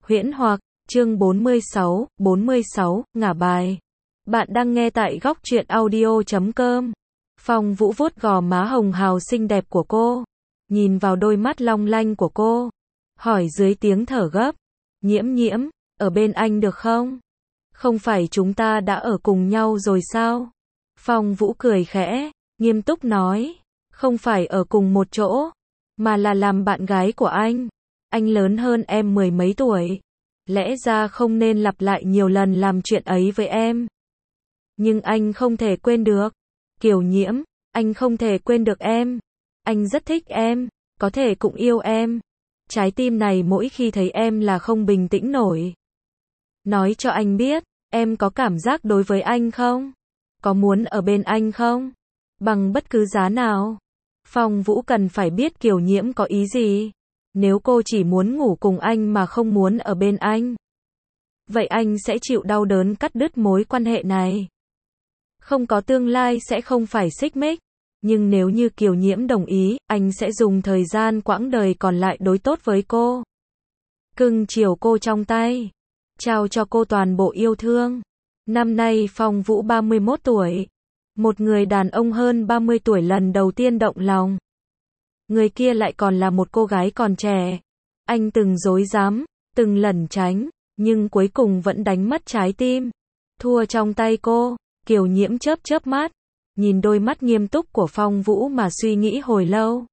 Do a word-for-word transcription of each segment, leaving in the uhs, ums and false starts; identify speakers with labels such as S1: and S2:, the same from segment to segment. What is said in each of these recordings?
S1: Huyễn hoặc, chương bốn mươi sáu, bốn mươi sáu, ngả bài. Bạn đang nghe tại góc truyện audio chấm com. Phong Vũ vuốt gò má hồng hào xinh đẹp của cô, nhìn vào đôi mắt long lanh của cô, hỏi dưới tiếng thở gấp, Nhiễm Nhiễm, ở bên anh được không? Không phải chúng ta đã ở cùng nhau rồi sao? Phong Vũ cười khẽ, nghiêm túc nói, không phải ở cùng một chỗ, mà là làm bạn gái của anh. Anh lớn hơn em mười mấy tuổi, lẽ ra không nên lặp lại nhiều lần làm chuyện ấy với em. Nhưng anh không thể quên được. Kiều Nhiễm, anh không thể quên được em. Anh rất thích em, có thể cũng yêu em. Trái tim này mỗi khi thấy em là không bình tĩnh nổi. Nói cho anh biết, em có cảm giác đối với anh không? Có muốn ở bên anh không? Bằng bất cứ giá nào. Phong Vũ cần phải biết Kiều Nhiễm có ý gì. Nếu cô chỉ muốn ngủ cùng anh mà không muốn ở bên anh, vậy anh sẽ chịu đau đớn cắt đứt mối quan hệ này. Không có tương lai sẽ không phải xích mích, nhưng nếu như Kiều Nhiễm đồng ý, anh sẽ dùng thời gian quãng đời còn lại đối tốt với cô. Cưng chiều cô trong tay, trao cho cô toàn bộ yêu thương. Năm nay Phong Vũ ba mươi mốt tuổi, một người đàn ông hơn ba mươi tuổi lần đầu tiên động lòng. Người kia lại còn là một cô gái còn trẻ. Anh từng dối dám, từng lẩn tránh, nhưng cuối cùng vẫn đánh mất trái tim. Thua trong tay cô. Kiều Nhiễm chớp chớp mắt, nhìn đôi mắt nghiêm túc của Phong Vũ mà suy nghĩ hồi lâu.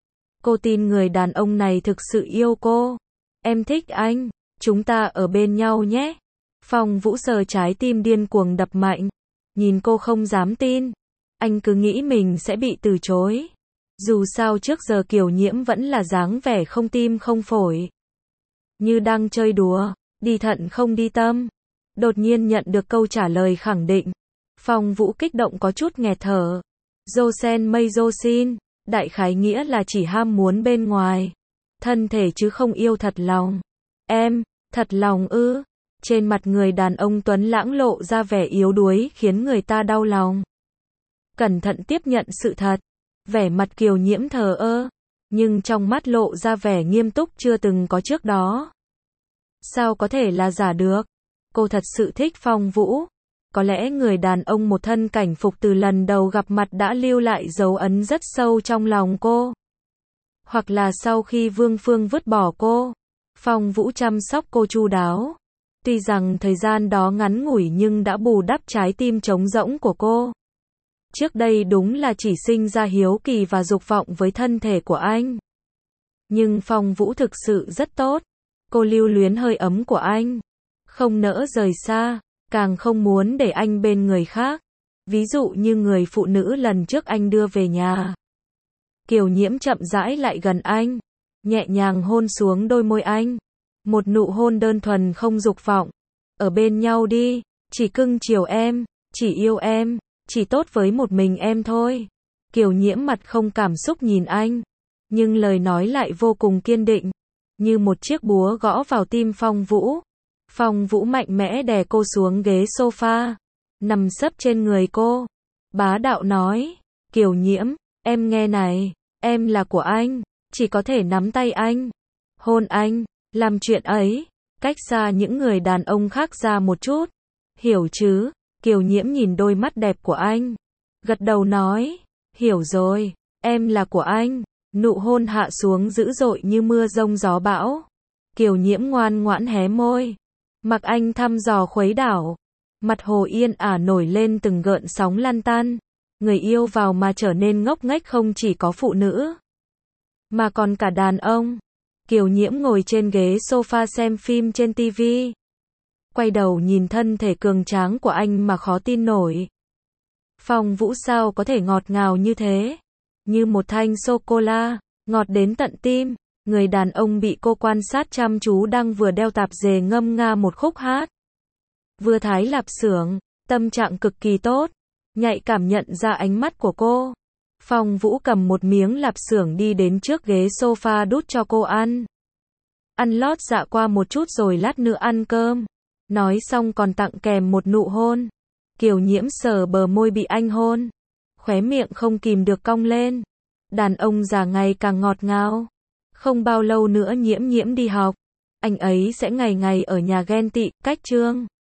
S1: Cô tin người đàn ông này thực sự yêu cô. Em thích anh, chúng ta ở bên nhau nhé. Phong Vũ sờ trái tim điên cuồng đập mạnh, nhìn cô không dám tin. Anh cứ nghĩ mình sẽ bị từ chối. Dù sao trước giờ Kiều Nhiễm vẫn là dáng vẻ không tim không phổi, như đang chơi đùa, đi thận không đi tâm. Đột nhiên nhận được câu trả lời khẳng định, Phong Vũ kích động có chút nghẹt thở. Josen mây Josin, đại khái nghĩa là chỉ ham muốn bên ngoài thân thể chứ không yêu thật lòng. Em, thật lòng ư? Trên mặt người đàn ông tuấn lãng lộ ra vẻ yếu đuối khiến người ta đau lòng. Cẩn thận tiếp nhận sự thật, vẻ mặt Kiều Nhiễm thờ ơ, nhưng trong mắt lộ ra vẻ nghiêm túc chưa từng có trước đó. Sao có thể là giả được? Cô thật sự thích Phong Vũ. Có lẽ người đàn ông một thân cảnh phục từ lần đầu gặp mặt đã lưu lại dấu ấn rất sâu trong lòng cô. Hoặc là sau khi Vương Phương vứt bỏ cô, Phong Vũ chăm sóc cô chu đáo. Tuy rằng thời gian đó ngắn ngủi nhưng đã bù đắp trái tim trống rỗng của cô. Trước đây đúng là chỉ sinh ra hiếu kỳ và dục vọng với thân thể của anh. Nhưng Phong Vũ thực sự rất tốt. Cô lưu luyến hơi ấm của anh, không nỡ rời xa, càng không muốn để anh bên người khác. Ví dụ như người phụ nữ lần trước anh đưa về nhà. Kiều Nhiễm chậm rãi lại gần anh, nhẹ nhàng hôn xuống đôi môi anh. Một nụ hôn đơn thuần không dục vọng. Ở bên nhau đi, chỉ cưng chiều em, chỉ yêu em, chỉ tốt với một mình em thôi. Kiều Nhiễm mặt không cảm xúc nhìn anh, nhưng lời nói lại vô cùng kiên định, như một chiếc búa gõ vào tim Phong Vũ. Phong Vũ mạnh mẽ đè cô xuống ghế sofa, nằm sấp trên người cô, bá đạo nói, Kiều Nhiễm, em nghe này, em là của anh, chỉ có thể nắm tay anh, hôn anh, làm chuyện ấy, cách xa những người đàn ông khác ra một chút, hiểu chứ? Kiều Nhiễm nhìn đôi mắt đẹp của anh, gật đầu nói, hiểu rồi, em là của anh. Nụ hôn hạ xuống dữ dội như mưa giông gió bão. Kiều Nhiễm ngoan ngoãn hé môi, mặc anh thăm dò khuấy đảo. Mặt hồ yên ả nổi lên từng gợn sóng lăn tăn. Người yêu vào mà trở nên ngốc nghếch không chỉ có phụ nữ, mà còn cả đàn ông. Kiều Nhiễm ngồi trên ghế sofa xem phim trên tivi, quay đầu nhìn thân thể cường tráng của anh mà khó tin nổi. Phong Vũ sao có thể ngọt ngào như thế? Như một thanh sô-cô-la, ngọt đến tận tim. Người đàn ông bị cô quan sát chăm chú đang vừa đeo tạp dề ngâm nga một khúc hát, vừa thái lạp xưởng, tâm trạng cực kỳ tốt, nhạy cảm nhận ra ánh mắt của cô. Phong Vũ cầm một miếng lạp xưởng đi đến trước ghế sofa đút cho cô ăn. Ăn lót dạ qua một chút rồi lát nữa ăn cơm. Nói xong còn tặng kèm một nụ hôn. Kiều Nhiễm sờ bờ môi bị anh hôn, khóe miệng không kìm được cong lên. Đàn ông già ngày càng ngọt ngào. Không bao lâu nữa Nhiễm Nhiễm đi học. anh ấy sẽ ngày ngày ở nhà ghen tị, cách Trương.